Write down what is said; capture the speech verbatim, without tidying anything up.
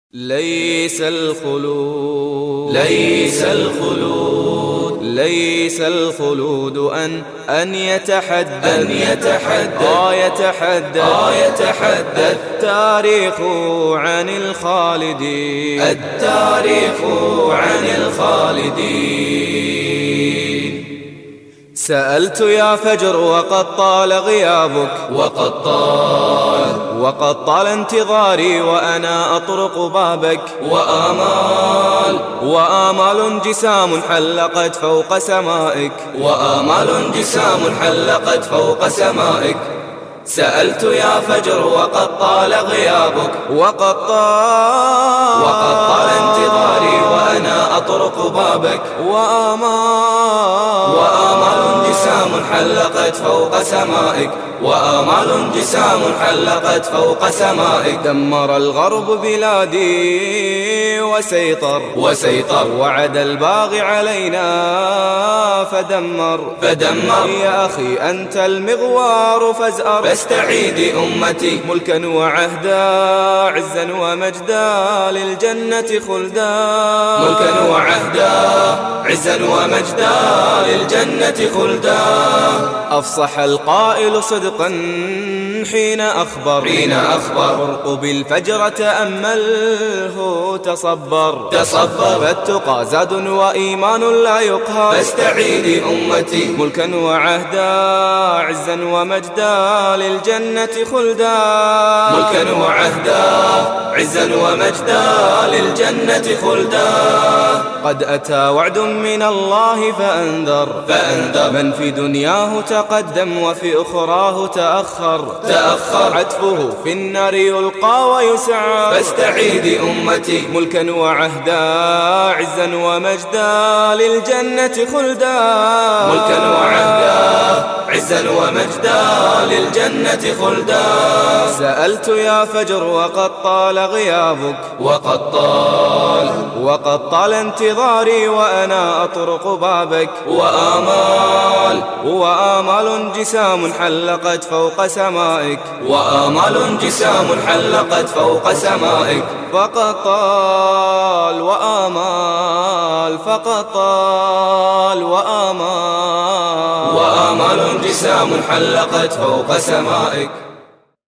ليس الخلود ليس الخلود ليس الخلود أن أن يتحدث أن يتحدث آه يتحدث آه يتحدث التاريخ عن الخالدين التاريخ عن الخالدين. سألت يا فجر وقد طال غيابك وقد طال وقد طال انتظاري وأنا أطرق بابك وآمال وآمال جسام حلقت فوق سمائك وآمال جسام حلقت فوق سمائك. سألت يا فجر وقد طال غيابك وقد طال وقد طال انتظاري وأنا أطرق بابك وآمال وآمال جسام حلقت فوق سمائك وآمال جسام حلقت فوق سمائك. دمر الغرب بلادي وسيطر وسيطر وعد الباغي علينا فدمر فدمر. يا أخي أنت المغوار فازأر فاستعيد أمتي ملكا وعهدا عزا ومجدا للجنة خلدا ملكا وعهدا عزا ومجدا للجنة خلدا. أفصح القائل صدقا حين أخبر حين أخبر ارقب الفجر تأمله تصبر تصبر. فالتقى زاد وإيمان لا يقهر فاستعيد أمتي ملكا وعهدا عزا ومجدا للجنة خلدا ملكا وعهدا عزا ومجدا للجنة خلدا. قد أتى وعد من الله فأنذر فأنذر من في دنياه تقدم وفي أخراه تأخر تأخر. عتبه في النار يلقى ويسعر فاستعيد أمتي ملكا وعهدا عزا ومجدا للجنة خلدا ملكا وعهدا عزا ومجدا للجنة خلدا. سألت يا فجر وقد طال غيابك وقد طال وقد طال انتظاري وأنا أطرق بابك وآمال وآمال جسام حلقت فوق سمائك وآمال جسام حلقت فوق سمائك. فقد طال وآمال فقد طال وآمال وآمال جسام حلقت فوق سمائك.